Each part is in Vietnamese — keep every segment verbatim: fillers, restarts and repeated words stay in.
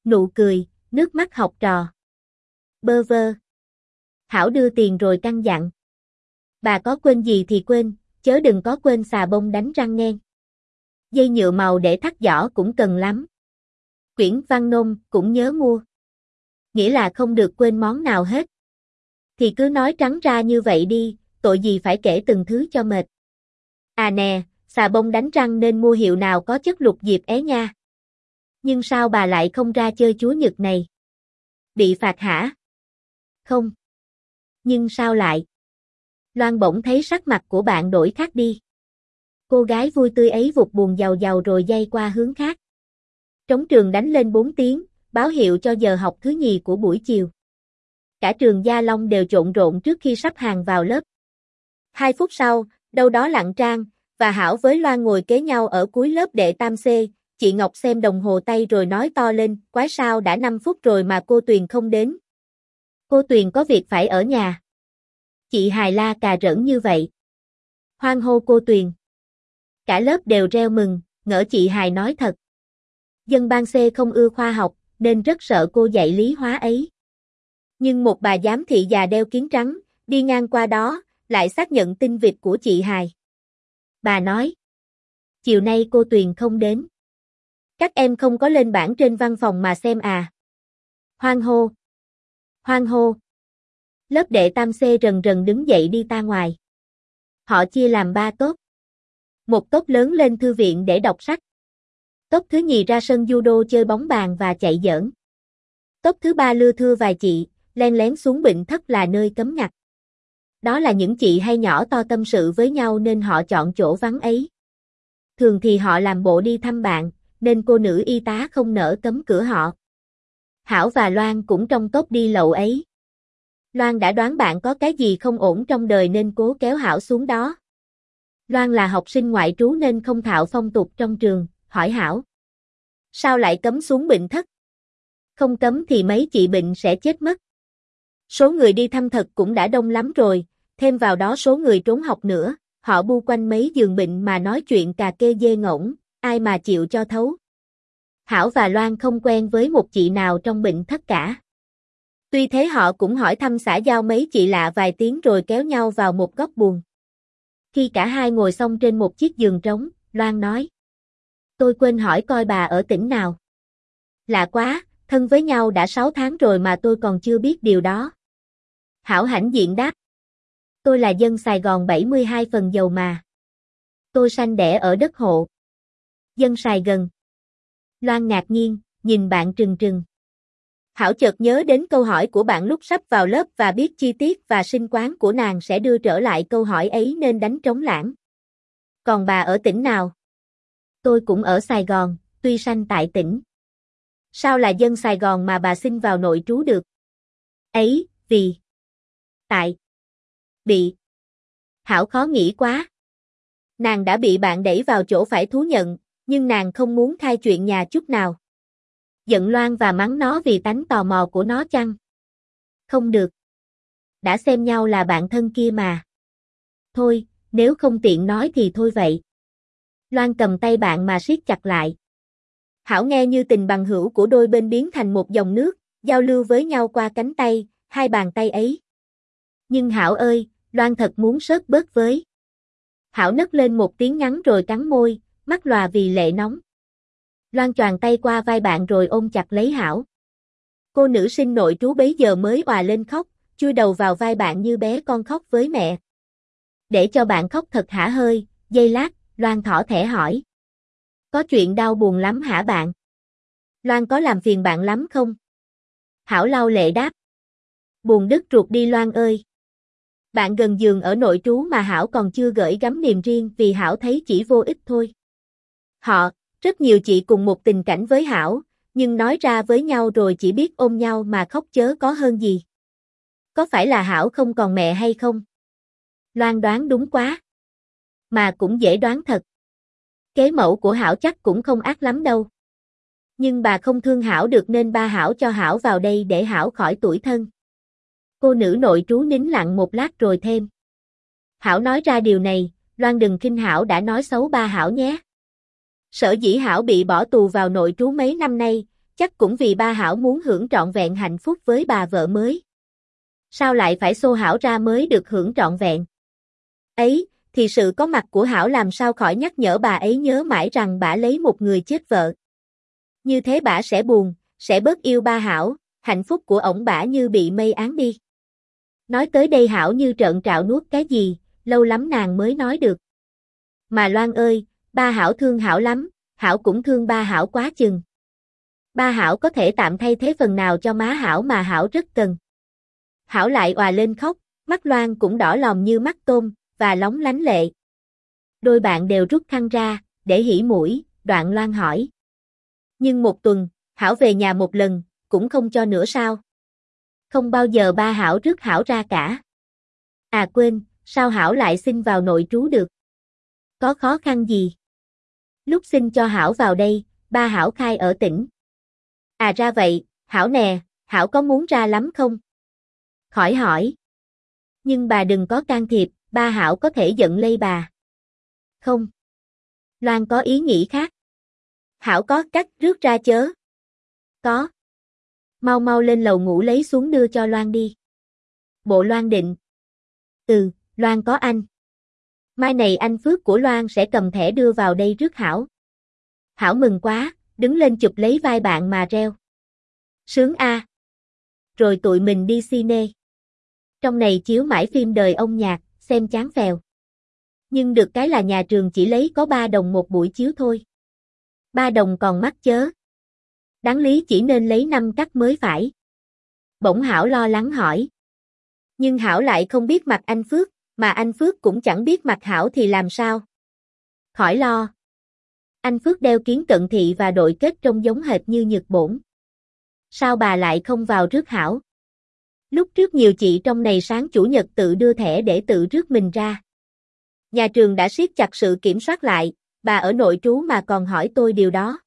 Nụ cười, nước mắt học trò. Bơ vơ. Hảo đưa tiền rồi căn dặn. Bà có quên gì thì quên, chớ đừng có quên xà bông đánh răng nghen. Dây nhựa màu để thắt giỏ cũng cần lắm. Quyển văn nôm cũng nhớ mua. Nghĩa là không được quên món nào hết. Thì cứ nói trắng ra như vậy đi, tội gì phải kể từng thứ cho mệt. À nè, xà bông đánh răng nên mua hiệu nào có chất lục diệp é nha. Nhưng sao bà lại không ra chơi Chúa Nhật này? Bị phạt hả? Không. Nhưng sao lại? Loan bỗng thấy sắc mặt của bạn đổi khác đi. Cô gái vui tươi ấy vụt buồn giàu giàu rồi dây qua hướng khác. Trống trường đánh lên bốn tiếng, báo hiệu cho giờ học thứ nhì của buổi chiều. Cả trường Gia Long đều trộn rộn trước khi sắp hàng vào lớp. Hai phút sau, đâu đó Lặng Trang và Hảo với Loan ngồi kế nhau ở cuối lớp đệ tam C. Chị Ngọc xem đồng hồ tay rồi nói to lên, quái sao đã năm phút rồi mà cô Tuyền không đến. Cô Tuyền có việc phải ở nhà. Chị Hài la cà rỡn như vậy. Hoan hô cô Tuyền. Cả lớp đều reo mừng, ngỡ chị Hài nói thật. Dân ban C không ưa khoa học, nên rất sợ cô dạy lý hóa ấy. Nhưng một bà giám thị già đeo kiến trắng, đi ngang qua đó, lại xác nhận tin vịt của chị Hài. Bà nói, chiều nay cô Tuyền không đến. Các em không có lên bảng trên văn phòng mà xem à. Hoan hô. Hoan hô. Lớp đệ tam C rần rần đứng dậy đi ta ngoài. Họ chia làm ba tốp. Một tốp lớn lên thư viện để đọc sách. Tốp thứ nhì ra sân judo chơi bóng bàn và chạy giỡn. Tốp thứ ba lưa thưa vài chị, len lén xuống bệnh thất là nơi cấm ngặt. Đó là những chị hay nhỏ to tâm sự với nhau nên họ chọn chỗ vắng ấy. Thường thì họ làm bộ đi thăm bạn, nên cô nữ y tá không nỡ cấm cửa họ. Hảo và Loan cũng trong tốp đi lậu ấy. Loan đã đoán bạn có cái gì không ổn trong đời nên cố kéo Hảo xuống đó. Loan là học sinh ngoại trú nên không thạo phong tục trong trường, hỏi Hảo. Sao lại cấm xuống bệnh thất? Không cấm thì mấy chị bệnh sẽ chết mất. Số người đi thăm thật cũng đã đông lắm rồi, thêm vào đó số người trốn học nữa, họ bu quanh mấy giường bệnh mà nói chuyện cà kê dê ngỗng, ai mà chịu cho thấu. Hảo và Loan không quen với một chị nào trong bệnh thất cả. Tuy thế họ cũng hỏi thăm xã giao mấy chị lạ vài tiếng rồi kéo nhau vào một góc buồng. Khi cả hai ngồi xong trên một chiếc giường trống, Loan nói. Tôi quên hỏi coi bà ở tỉnh nào. Lạ quá, thân với nhau đã sáu tháng rồi mà tôi còn chưa biết điều đó. Hảo hãnh diện đáp. Tôi là dân Sài Gòn bảy mươi hai phần dầu mà. Tôi sanh đẻ ở đất hộ. Dân Sài Gần. Loan ngạc nhiên, nhìn bạn trừng trừng. Hảo chợt nhớ đến câu hỏi của bạn lúc sắp vào lớp và biết chi tiết và sinh quán của nàng sẽ đưa trở lại câu hỏi ấy nên đánh trống lảng. Còn bà ở tỉnh nào? Tôi cũng ở Sài Gòn, tuy sanh tại tỉnh. Sao là dân Sài Gòn mà bà xin vào nội trú được? Ấy, vì... Tại... Bị... Hảo khó nghĩ quá. Nàng đã bị bạn đẩy vào chỗ phải thú nhận, nhưng nàng không muốn khai chuyện nhà chút nào. Giận Loan và mắng nó vì tánh tò mò của nó chăng? Không được. Đã xem nhau là bạn thân kia mà. Thôi, nếu không tiện nói thì thôi vậy. Loan cầm tay bạn mà siết chặt lại. Hảo nghe như tình bằng hữu của đôi bên biến thành một dòng nước, giao lưu với nhau qua cánh tay, hai bàn tay ấy. Nhưng Hảo ơi, Loan thật muốn sớt bớt với. Hảo nấc lên một tiếng ngắn rồi cắn môi, mắt lòa vì lệ nóng. Loan choàng tay qua vai bạn rồi ôm chặt lấy Hảo. Cô nữ sinh nội trú bấy giờ mới òa lên khóc, chui đầu vào vai bạn như bé con khóc với mẹ. Để cho bạn khóc thật hả hơi, giây lát, Loan thỏ thẻ hỏi. Có chuyện đau buồn lắm hả bạn? Loan có làm phiền bạn lắm không? Hảo lau lệ đáp. Buồn đứt ruột đi Loan ơi. Bạn gần giường ở nội trú mà Hảo còn chưa gửi gắm niềm riêng vì Hảo thấy chỉ vô ích thôi. Họ, rất nhiều chị cùng một tình cảnh với Hảo, nhưng nói ra với nhau rồi chỉ biết ôm nhau mà khóc chớ có hơn gì. Có phải là Hảo không còn mẹ hay không? Loan đoán đúng quá. Mà cũng dễ đoán thật. Kế mẫu của Hảo chắc cũng không ác lắm đâu. Nhưng bà không thương Hảo được nên ba Hảo cho Hảo vào đây để Hảo khỏi tủi thân. Cô nữ nội trú nín lặng một lát rồi thêm. Hảo nói ra điều này, Loan đừng khinh Hảo đã nói xấu ba Hảo nhé. Sở dĩ Hảo bị bỏ tù vào nội trú mấy năm nay, chắc cũng vì ba Hảo muốn hưởng trọn vẹn hạnh phúc với bà vợ mới. Sao lại phải xô Hảo ra mới được hưởng trọn vẹn? Ấy, thì sự có mặt của Hảo làm sao khỏi nhắc nhở bà ấy nhớ mãi rằng bả lấy một người chết vợ. Như thế bả sẽ buồn, sẽ bớt yêu ba Hảo, hạnh phúc của ổng bả như bị mây áng đi. Nói tới đây Hảo như trợn trạo nuốt cái gì, lâu lắm nàng mới nói được. Mà Loan ơi, ba Hảo thương Hảo lắm, Hảo cũng thương ba Hảo quá chừng. Ba Hảo có thể tạm thay thế phần nào cho má Hảo mà Hảo rất cần. Hảo lại òa lên khóc, mắt Loan cũng đỏ lòm như mắt tôm, và lóng lánh lệ. Đôi bạn đều rút khăn ra, để hỉ mũi, đoạn Loan hỏi. Nhưng một tuần, Hảo về nhà một lần, cũng không cho nữa sao? Không bao giờ ba Hảo rước Hảo ra cả. À quên, sao Hảo lại xin vào nội trú được? Có khó khăn gì? Lúc xin cho Hảo vào đây, ba Hảo khai ở tỉnh. À ra vậy, Hảo nè, Hảo có muốn ra lắm không? Khỏi hỏi. Nhưng bà đừng có can thiệp, ba Hảo có thể giận lây bà. Không. Loan có ý nghĩ khác. Hảo có cách rước ra chớ. Có. Mau mau lên lầu ngủ lấy xuống đưa cho Loan đi. Bộ Loan định. Ừ, Loan có anh. Mai này anh Phước của Loan sẽ cầm thẻ đưa vào đây rước Hảo. Hảo mừng quá, đứng lên chụp lấy vai bạn mà reo. Sướng a. Rồi tụi mình đi cine. Trong này chiếu mãi phim đời ông nhạc, xem chán phèo. Nhưng được cái là nhà trường chỉ lấy có ba đồng một buổi chiếu thôi. Ba đồng còn mắc chớ. Đáng lý chỉ nên lấy năm cắt mới phải. Bỗng Hảo lo lắng hỏi. Nhưng Hảo lại không biết mặt anh Phước, mà anh Phước cũng chẳng biết mặt Hảo thì làm sao. Khỏi lo. Anh Phước đeo kiến cận thị và đội kết trông giống hệt như Nhật Bổn. Sao bà lại không vào rước Hảo? Lúc trước nhiều chị trong này sáng chủ nhật tự đưa thẻ để tự rước mình ra. Nhà trường đã siết chặt sự kiểm soát lại, bà ở nội trú mà còn hỏi tôi điều đó.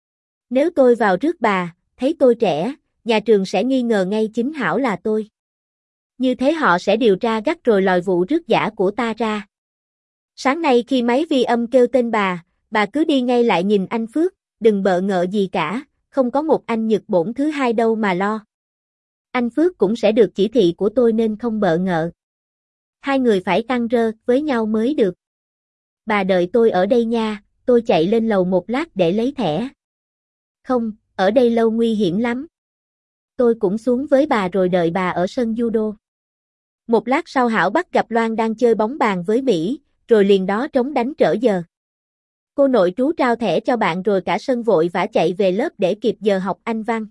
Nếu tôi vào rước bà, thấy tôi trẻ, nhà trường sẽ nghi ngờ ngay chính Hảo là tôi. Như thế họ sẽ điều tra gắt rồi lòi vụ rước giả của ta ra. Sáng nay khi máy vi âm kêu tên bà, bà cứ đi ngay lại nhìn anh Phước, đừng bợ ngợ gì cả, không có một anh Nhật Bổn thứ hai đâu mà lo. Anh Phước cũng sẽ được chỉ thị của tôi nên không bợ ngợ. Hai người phải căng rơ với nhau mới được. Bà đợi tôi ở đây nha, tôi chạy lên lầu một lát để lấy thẻ. Không, ở đây lâu nguy hiểm lắm. Tôi cũng xuống với bà rồi đợi bà ở sân judo. Một lát sau Hảo bắt gặp Loan đang chơi bóng bàn với Mỹ, rồi liền đó trống đánh trở giờ. Cô nội trú trao thẻ cho bạn rồi cả sân vội vã chạy về lớp để kịp giờ học Anh văn.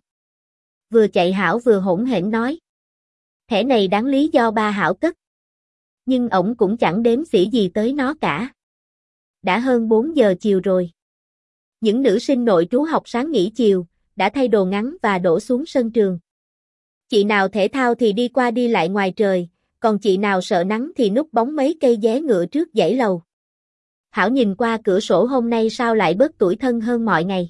Vừa chạy Hảo vừa hỗn hển nói. Thẻ này đáng lý do ba Hảo cất. Nhưng ổng cũng chẳng đếm xỉa gì tới nó cả. Đã hơn bốn giờ chiều rồi. Những nữ sinh nội trú học sáng nghỉ chiều, đã thay đồ ngắn và đổ xuống sân trường. Chị nào thể thao thì đi qua đi lại ngoài trời, còn chị nào sợ nắng thì núp bóng mấy cây vé ngựa trước dãy lầu. Hảo nhìn qua cửa sổ hôm nay sao lại bớt tủi thân hơn mọi ngày.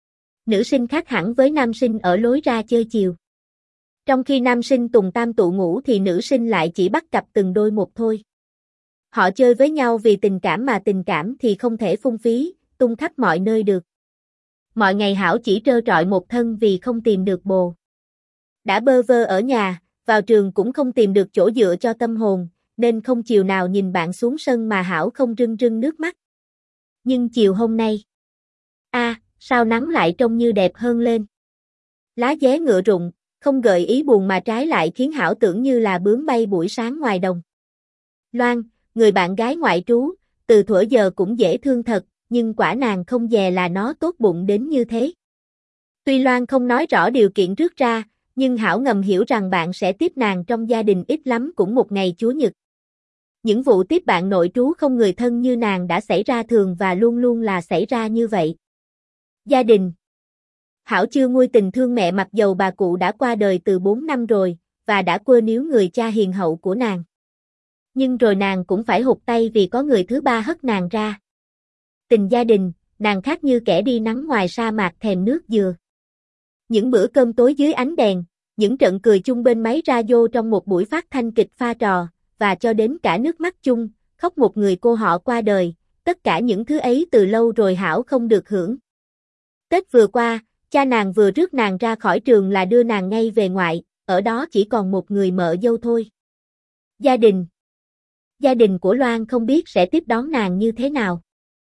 Nữ sinh khác hẳn với nam sinh ở lối ra chơi chiều. Trong khi nam sinh tùng tam tụ ngủ thì nữ sinh lại chỉ bắt cặp từng đôi một thôi. Họ chơi với nhau vì tình cảm mà tình cảm thì không thể phung phí, tung khắp mọi nơi được. Mọi ngày Hảo chỉ trơ trọi một thân vì không tìm được bồ. Đã bơ vơ ở nhà, vào trường cũng không tìm được chỗ dựa cho tâm hồn, nên không chiều nào nhìn bạn xuống sân mà Hảo không rưng rưng nước mắt. Nhưng chiều hôm nay, a, à, sao nắng lại trông như đẹp hơn lên. Lá vé ngựa rụng, không gợi ý buồn mà trái lại khiến Hảo tưởng như là bướm bay buổi sáng ngoài đồng. Loan, người bạn gái ngoại trú, từ thuở giờ cũng dễ thương thật, nhưng quả nàng không dè là nó tốt bụng đến như thế. Tuy Loan không nói rõ điều kiện rước ra, nhưng Hảo ngầm hiểu rằng bạn sẽ tiếp nàng trong gia đình ít lắm cũng một ngày Chúa Nhật. Những vụ tiếp bạn nội trú không người thân như nàng đã xảy ra thường và luôn luôn là xảy ra như vậy. Gia đình. Hảo chưa nguôi tình thương mẹ mặc dầu bà cụ đã qua đời từ bốn năm rồi, và đã quơ níu người cha hiền hậu của nàng. Nhưng rồi nàng cũng phải hụt tay vì có người thứ ba hất nàng ra. Tình gia đình, nàng khác như kẻ đi nắng ngoài sa mạc thèm nước dừa. Những bữa cơm tối dưới ánh đèn, những trận cười chung bên máy radio trong một buổi phát thanh kịch pha trò, và cho đến cả nước mắt chung, khóc một người cô họ qua đời, tất cả những thứ ấy từ lâu rồi Hảo không được hưởng. Tết vừa qua, Cha nàng vừa rước nàng ra khỏi trường là đưa nàng ngay về ngoại, ở đó chỉ còn một người mợ dâu thôi. Gia đình. Gia đình của Loan không biết sẽ tiếp đón nàng như thế nào.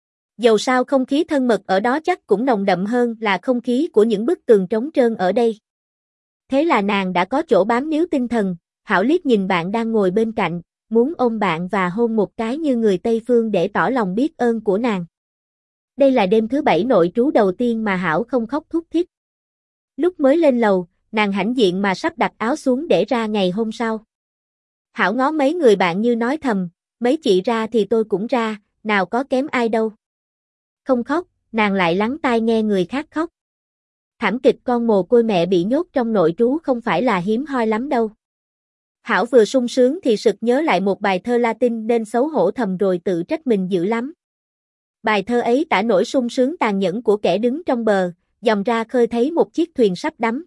Dầu sao không khí thân mật ở đó chắc cũng nồng đậm hơn là không khí của những bức tường trống trơn ở đây. Thế là nàng đã có chỗ bám níu tinh thần, Hảo liếc nhìn bạn đang ngồi bên cạnh, muốn ôm bạn và hôn một cái như người Tây Phương để tỏ lòng biết ơn của nàng. Đây là đêm thứ bảy nội trú đầu tiên mà Hảo không khóc thút thít. Lúc mới lên lầu, nàng hãnh diện mà sắp đặt áo xuống để ra ngày hôm sau. Hảo ngó mấy người bạn như nói thầm, mấy chị ra thì tôi cũng ra, nào có kém ai đâu. Không khóc, nàng lại lắng tai nghe người khác khóc. Thảm kịch con mồ côi mẹ bị nhốt trong nội trú không phải là hiếm hoi lắm đâu. Hảo vừa sung sướng thì sực nhớ lại một bài thơ Latin nên xấu hổ thầm rồi tự trách mình dữ lắm. Bài thơ ấy tả nỗi sung sướng tàn nhẫn của kẻ đứng trong bờ, dòm ra khơi thấy một chiếc thuyền sắp đắm.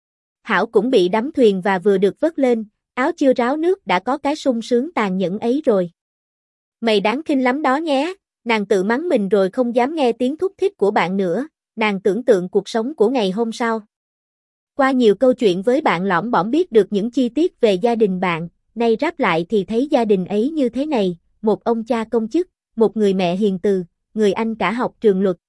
Hảo cũng bị đắm thuyền và vừa được vớt lên, áo chưa ráo nước đã có cái sung sướng tàn nhẫn ấy rồi. Mày đáng khinh lắm đó nhé, nàng tự mắng mình rồi không dám nghe tiếng thúc thích của bạn nữa, nàng tưởng tượng cuộc sống của ngày hôm sau. Qua nhiều câu chuyện với bạn lõm bõm biết được những chi tiết về gia đình bạn, nay ráp lại thì thấy gia đình ấy như thế này, một ông cha công chức, một người mẹ hiền từ, người anh cả học trường luật.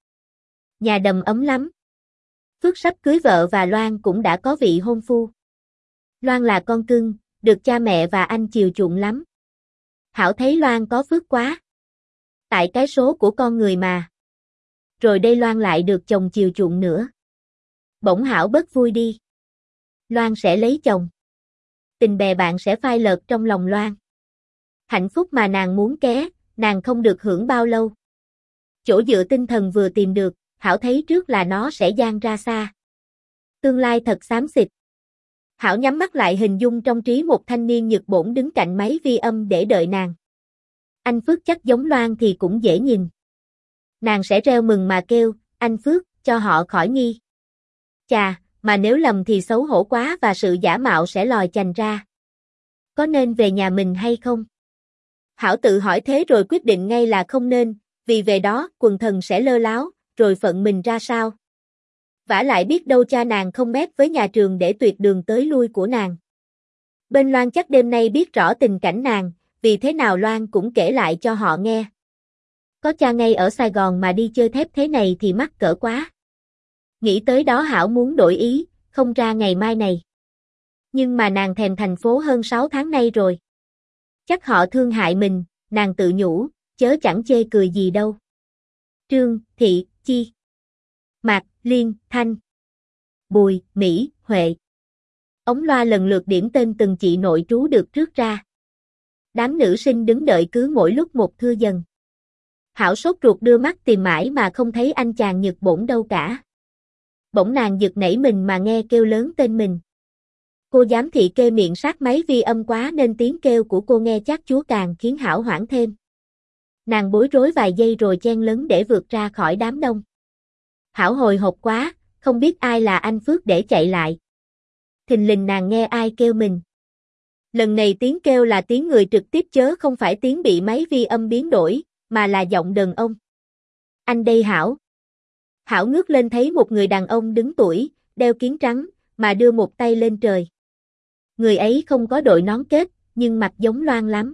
Nhà đầm ấm lắm. Phước sắp cưới vợ và Loan cũng đã có vị hôn phu. Loan là con cưng, được cha mẹ và anh chiều chuộng lắm. Hảo thấy Loan có phước quá. Tại cái số của con người mà. Rồi đây Loan lại được chồng chiều chuộng nữa. Bỗng Hảo bớt vui đi. Loan sẽ lấy chồng. Tình bè bạn sẽ phai lợt trong lòng Loan. Hạnh phúc mà nàng muốn ké, nàng không được hưởng bao lâu. Chỗ dựa tinh thần vừa tìm được, Hảo thấy trước là nó sẽ dang ra xa. Tương lai thật xám xịt. Hảo nhắm mắt lại hình dung trong trí một thanh niên nhược bổn đứng cạnh máy vi âm để đợi nàng. Anh Phước chắc giống Loan thì cũng dễ nhìn. Nàng sẽ reo mừng mà kêu, anh Phước, cho họ khỏi nghi. Chà, mà nếu lầm thì xấu hổ quá và sự giả mạo sẽ lòi chành ra. Có nên về nhà mình hay không? Hảo tự hỏi thế rồi quyết định ngay là không nên, vì về đó quần thần sẽ lơ láo, rồi phận mình ra sao? Vả lại biết đâu cha nàng không mét với nhà trường để tuyệt đường tới lui của nàng. Bên Loan chắc đêm nay biết rõ tình cảnh nàng, vì thế nào Loan cũng kể lại cho họ nghe. Có cha ngay ở Sài Gòn mà đi chơi thép thế này thì mắc cỡ quá. Nghĩ tới đó Hảo muốn đổi ý, không ra ngày mai này. Nhưng mà nàng thèm thành phố hơn sáu tháng nay rồi. Chắc họ thương hại mình, nàng tự nhủ, chớ chẳng chê cười gì đâu. Trương, Thị, Chi, Mạc, Liên, Thanh, Bùi, Mỹ, Huệ. Ống loa lần lượt điểm tên từng chị nội trú được rước ra. Đám nữ sinh đứng đợi cứ mỗi lúc một thưa dần. Hảo sốt ruột đưa mắt tìm mãi mà không thấy anh chàng nhược bổn đâu cả. Bỗng nàng giật nảy mình mà nghe kêu lớn tên mình. Cô giám thị kê miệng sát máy vi âm quá nên tiếng kêu của cô nghe chát chúa càng khiến Hảo hoảng thêm. Nàng bối rối vài giây rồi chen lấn để vượt ra khỏi đám đông. Hảo hồi hộp quá, không biết ai là anh Phước để chạy lại. Thình lình nàng nghe ai kêu mình. Lần này tiếng kêu là tiếng người trực tiếp chớ không phải tiếng bị máy vi âm biến đổi, mà là giọng đàn ông. Anh đây Hảo. Hảo ngước lên thấy một người đàn ông đứng tuổi, đeo kiếng trắng, mà đưa một tay lên trời. Người ấy không có đội nón kết, nhưng mặt giống Loan lắm.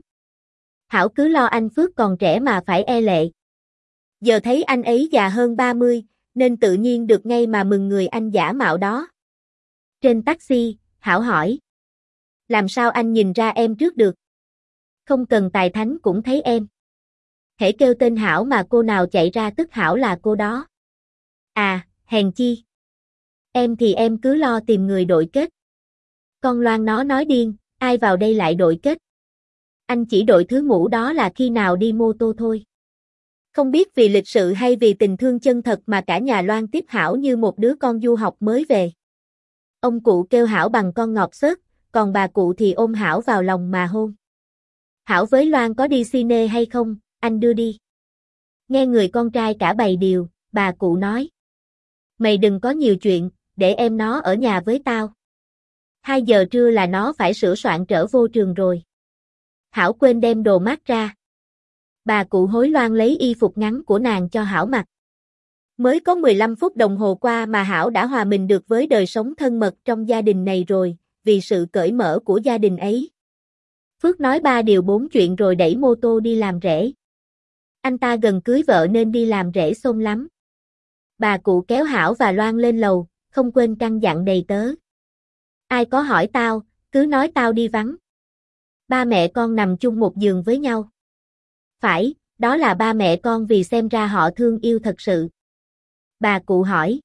Hảo cứ lo anh Phước còn trẻ mà phải e lệ. Giờ thấy anh ấy già hơn ba mươi, nên tự nhiên được ngay mà mừng người anh giả mạo đó. Trên taxi, Hảo hỏi. Làm sao anh nhìn ra em trước được? Không cần tài thánh cũng thấy em. Hễ kêu tên Hảo mà cô nào chạy ra tức Hảo là cô đó. À, hèn chi. Em thì em cứ lo tìm người đội kết. Con Loan nó nói điên, ai vào đây lại đội kết. Anh chỉ đội thứ mũ đó là khi nào đi mô tô thôi. Không biết vì lịch sự hay vì tình thương chân thật mà cả nhà Loan tiếp Hảo như một đứa con du học mới về. Ông cụ kêu Hảo bằng con ngọt xớt, còn bà cụ thì ôm Hảo vào lòng mà hôn. Hảo với Loan có đi cine hay không, anh đưa đi. Nghe người con trai cả bày điều, bà cụ nói. Mày đừng có nhiều chuyện, để em nó ở nhà với tao. Hai giờ trưa là nó phải sửa soạn trở vô trường rồi. Hảo quên đem đồ mát ra. Bà cụ hối Loan lấy y phục ngắn của nàng cho Hảo mặc. Mới có mười lăm phút đồng hồ qua mà Hảo đã hòa mình được với đời sống thân mật trong gia đình này rồi, vì sự cởi mở của gia đình ấy. Phước nói ba điều bốn chuyện rồi đẩy mô tô đi làm rể. Anh ta gần cưới vợ nên đi làm rể xôn lắm. Bà cụ kéo Hảo và Loan lên lầu, không quên căn dặn đầy tớ. Ai có hỏi tao, cứ nói tao đi vắng. Ba mẹ con nằm chung một giường với nhau. Phải, đó là ba mẹ con vì xem ra họ thương yêu thật sự. Bà cụ hỏi.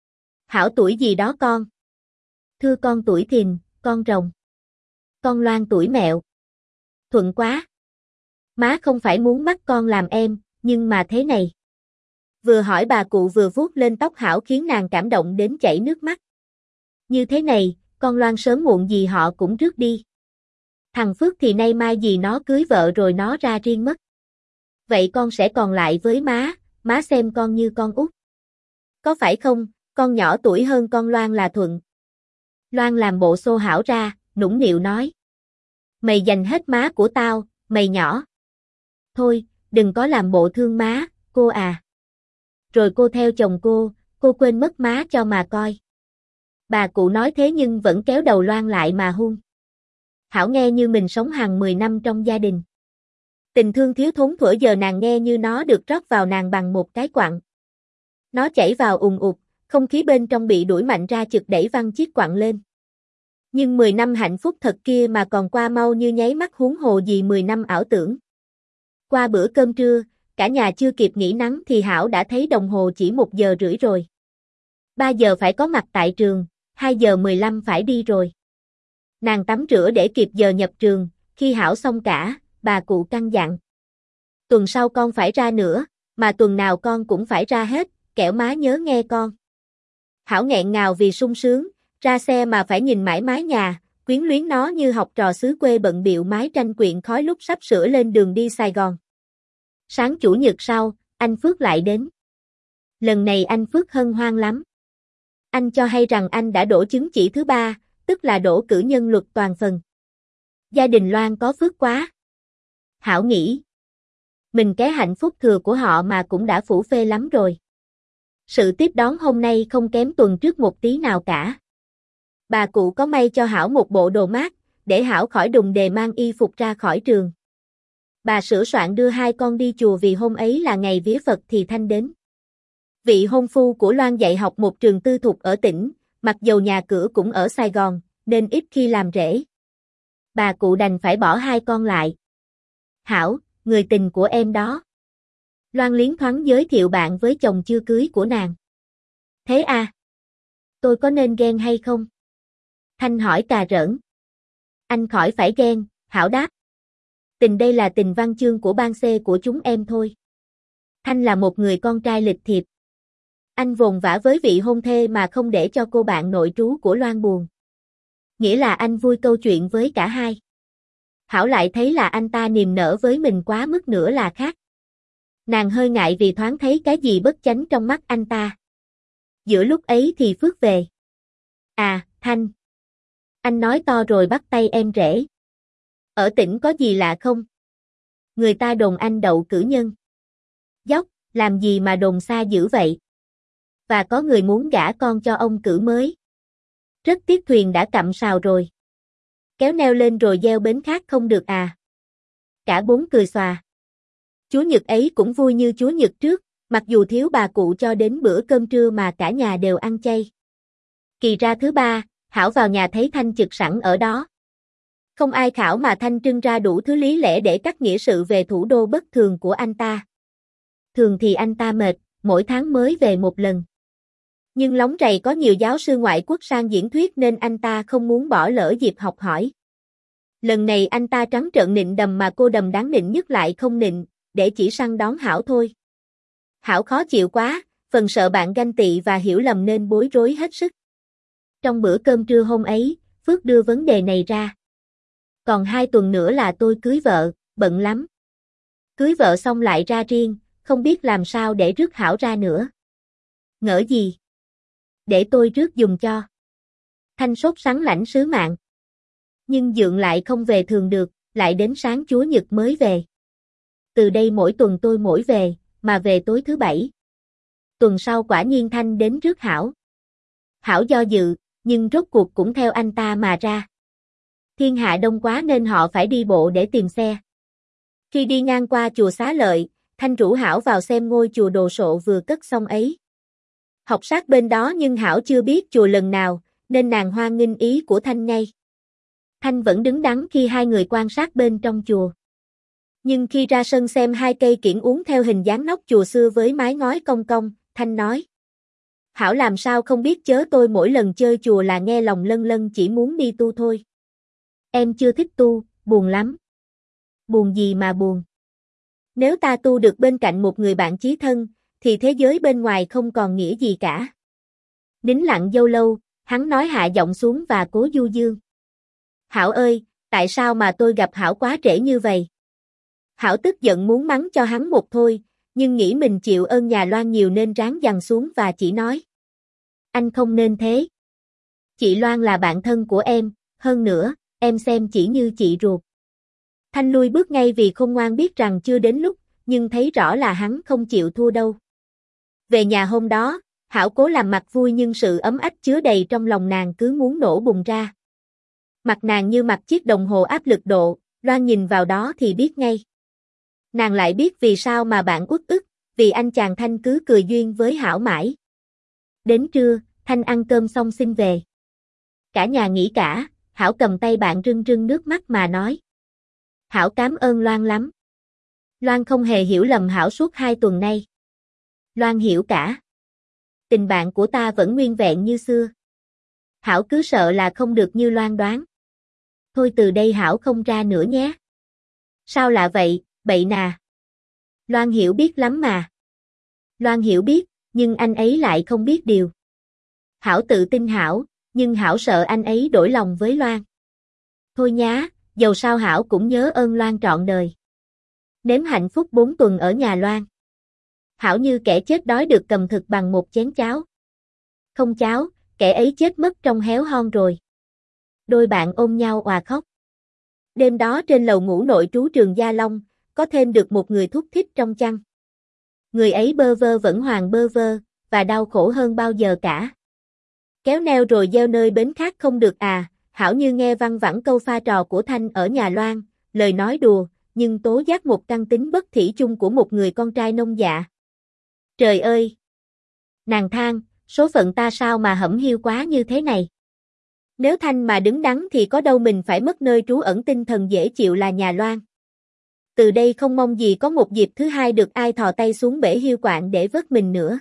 Hảo tuổi gì đó con? Thưa con tuổi thìn, con rồng. Con Loan tuổi mẹo. Thuận quá. Má không phải muốn bắt con làm em, nhưng mà thế này. Vừa hỏi bà cụ vừa vuốt lên tóc Hảo khiến nàng cảm động đến chảy nước mắt. Như thế này, con Loan sớm muộn gì họ cũng rước đi. Thằng Phước thì nay mai gì nó cưới vợ rồi nó ra riêng mất. Vậy con sẽ còn lại với má, má xem con như con út. Có phải không, con nhỏ tuổi hơn con Loan là Thuận. Loan làm bộ xô Hảo ra, nũng nịu nói. Mày giành hết má của tao, mày nhỏ. Thôi, đừng có làm bộ thương má, cô à. Rồi cô theo chồng cô, cô quên mất má cho mà coi. Bà cụ nói thế nhưng vẫn kéo đầu Loan lại mà hôn. Hảo nghe như mình sống hàng mười năm trong gia đình. Tình thương thiếu thốn thuở giờ nàng nghe như nó được rót vào nàng bằng một cái quặng. Nó chảy vào ùn ụt, không khí bên trong bị đuổi mạnh ra chực đẩy văng chiếc quặng lên. Nhưng mười năm hạnh phúc thật kia mà còn qua mau như nháy mắt huống hồ gì mười năm ảo tưởng. Qua bữa cơm trưa, cả nhà chưa kịp nghỉ nắng thì Hảo đã thấy đồng hồ chỉ một giờ rưỡi rồi. Ba giờ phải có mặt tại trường, hai giờ mười lăm phải đi rồi. Nàng tắm rửa để kịp giờ nhập trường, khi Hảo xong cả, bà cụ căn dặn. Tuần sau con phải ra nữa, mà tuần nào con cũng phải ra hết, kẻo má nhớ nghe con. Hảo nghẹn ngào vì sung sướng, ra xe mà phải nhìn mãi mái nhà, quyến luyến nó như học trò xứ quê bận bịu mái tranh quyện khói lúc sắp sửa lên đường đi Sài Gòn. Sáng chủ nhật sau, anh Phước lại đến. Lần này anh Phước hân hoan lắm. Anh cho hay rằng anh đã đỗ chứng chỉ thứ ba, tức là đỗ cử nhân luật toàn phần. Gia đình Loan có phước quá. Hảo nghĩ. Mình cái hạnh phúc thừa của họ mà cũng đã phủ phê lắm rồi. Sự tiếp đón hôm nay không kém tuần trước một tí nào cả. Bà cụ có may cho Hảo một bộ đồ mát, để Hảo khỏi đùng đề mang y phục ra khỏi trường. Bà sửa soạn đưa hai con đi chùa vì hôm ấy là ngày vía Phật thì Thanh đến. Vị hôn phu của Loan dạy học một trường tư thục ở tỉnh, mặc dầu nhà cửa cũng ở Sài Gòn, nên ít khi làm rể. Bà cụ đành phải bỏ hai con lại. Hảo, người tình của em đó. Loan liến thoáng giới thiệu bạn với chồng chưa cưới của nàng. Thế à? Tôi có nên ghen hay không? Thanh hỏi cà rỡn. Anh khỏi phải ghen, Hảo đáp. Tình đây là tình văn chương của ban C của chúng em thôi. Thanh là một người con trai lịch thiệp. Anh vồn vã với vị hôn thê mà không để cho cô bạn nội trú của Loan buồn. Nghĩa là anh vui câu chuyện với cả hai. Hảo lại thấy là anh ta niềm nở với mình quá mức nữa là khác. Nàng hơi ngại vì thoáng thấy cái gì bất chánh trong mắt anh ta. Giữa lúc ấy thì Phước về. À, Thanh. Anh nói to rồi bắt tay em rể. Ở tỉnh có gì lạ không? Người ta đồn anh đậu cử nhân. Dốc, làm gì mà đồn xa dữ vậy? Và có người muốn gả con cho ông cử mới. Rất tiếc thuyền đã cặm sào rồi. Kéo neo lên rồi gieo bến khác không được à? Cả bốn cười xòa. Chúa Nhật ấy cũng vui như Chúa Nhật trước, mặc dù thiếu bà cụ cho đến bữa cơm trưa mà cả nhà đều ăn chay. Kỳ ra thứ ba, Hảo vào nhà thấy Thanh trực sẵn ở đó. Không ai khảo mà Thanh trưng ra đủ thứ lý lẽ để cắt nghĩa sự về thủ đô bất thường của anh ta. Thường thì anh ta mệt, mỗi tháng mới về một lần. Nhưng lóng rầy có nhiều giáo sư ngoại quốc sang diễn thuyết nên anh ta không muốn bỏ lỡ dịp học hỏi. Lần này anh ta trắng trợn nịnh đầm mà cô đầm đáng nịnh nhất lại không nịnh, để chỉ săn đón Hảo thôi. Hảo khó chịu quá, phần sợ bạn ganh tị và hiểu lầm nên bối rối hết sức. Trong bữa cơm trưa hôm ấy, Phước đưa vấn đề này ra. Còn hai tuần nữa là tôi cưới vợ, bận lắm. Cưới vợ xong lại ra riêng, không biết làm sao để rước Hảo ra nữa. Ngỡ gì? Để tôi rước dùng cho. Thanh sốt sắng lãnh sứ mạng. Nhưng dượng lại không về thường được, lại đến sáng Chúa Nhật mới về. Từ đây mỗi tuần tôi mỗi về, mà về tối thứ bảy. Tuần sau quả nhiên Thanh đến rước Hảo. Hảo do dự, nhưng rốt cuộc cũng theo anh ta mà ra. Thiên hạ đông quá nên họ phải đi bộ để tìm xe. Khi đi ngang qua chùa Xá Lợi, Thanh rủ Hảo vào xem ngôi chùa đồ sộ vừa cất xong ấy. Học sát bên đó nhưng Hảo chưa biết chùa lần nào, nên nàng hoan nghênh ý của Thanh ngay. Thanh vẫn đứng đắn khi hai người quan sát bên trong chùa. Nhưng khi ra sân xem hai cây kiển uốn theo hình dáng nóc chùa xưa với mái ngói cong cong, Thanh nói: Hảo làm sao không biết chớ, tôi mỗi lần chơi chùa là nghe lòng lân lân chỉ muốn đi tu thôi. Em chưa thích tu, buồn lắm. Buồn gì mà buồn? Nếu ta tu được bên cạnh một người bạn chí thân, thì thế giới bên ngoài không còn nghĩa gì cả. Nín lặng dâu lâu, hắn nói hạ giọng xuống và cố du dương. Hảo ơi, tại sao mà tôi gặp Hảo quá trễ như vậy? Hảo tức giận muốn mắng cho hắn một thôi, nhưng nghĩ mình chịu ơn nhà Loan nhiều nên ráng dằn xuống và chỉ nói: Anh không nên thế. Chị Loan là bạn thân của em, hơn nữa, em xem chỉ như chị ruột. Thanh lui bước ngay vì khôn ngoan biết rằng chưa đến lúc, nhưng thấy rõ là hắn không chịu thua đâu. Về nhà hôm đó, Hảo cố làm mặt vui nhưng sự ấm ách chứa đầy trong lòng nàng cứ muốn nổ bùng ra. Mặt nàng như mặt chiếc đồng hồ áp lực độ, Loan nhìn vào đó thì biết ngay. Nàng lại biết vì sao mà bạn uất ức, vì anh chàng Thanh cứ cười duyên với Hảo mãi. Đến trưa, Thanh ăn cơm xong xin về. Cả nhà nghỉ cả, Hảo cầm tay bạn rưng rưng nước mắt mà nói: Hảo cảm ơn Loan lắm. Loan không hề hiểu lầm Hảo suốt hai tuần nay. Loan hiểu cả. Tình bạn của ta vẫn nguyên vẹn như xưa. Hảo cứ sợ là không được như Loan đoán. Thôi từ đây Hảo không ra nữa nhé. Sao lạ vậy, bậy nà. Loan hiểu biết lắm mà. Loan hiểu biết, nhưng anh ấy lại không biết điều. Hảo tự tin Hảo, nhưng Hảo sợ anh ấy đổi lòng với Loan. Thôi nhá, dầu sao Hảo cũng nhớ ơn Loan trọn đời. Nếm hạnh phúc bốn tuần ở nhà Loan. Hảo như kẻ chết đói được cầm thực bằng một chén cháo. Không cháo, kẻ ấy chết mất trong héo hon rồi. Đôi bạn ôm nhau òa khóc. Đêm đó trên lầu ngủ nội trú trường Gia Long, có thêm được một người thúc thích trong chăn. Người ấy bơ vơ vẫn hoàng bơ vơ, và đau khổ hơn bao giờ cả. Kéo neo rồi gieo nơi bến khác không được à, Hảo như nghe văng vẳng câu pha trò của Thanh ở nhà Loan, lời nói đùa, nhưng tố giác một căn tính bất thủy chung của một người con trai nông dạ. Trời ơi! Nàng than, số phận ta sao mà hẩm hiu quá như thế này. Nếu Thanh mà đứng đắn thì có đâu mình phải mất nơi trú ẩn tinh thần dễ chịu là nhà Loan. Từ đây không mong gì có một dịp thứ hai được ai thò tay xuống bể hiu quạng để vớt mình nữa.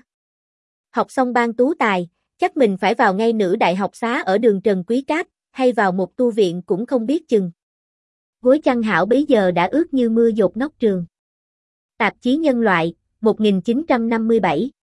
Học xong ban tú tài, chắc mình phải vào ngay nữ đại học xá ở đường Trần Quý Cáp, hay vào một tu viện cũng không biết chừng. Gối chăn Hảo bấy giờ đã ướt như mưa dột nóc trường. Tạp chí Nhân loại, một nghìn chín trăm năm mươi bảy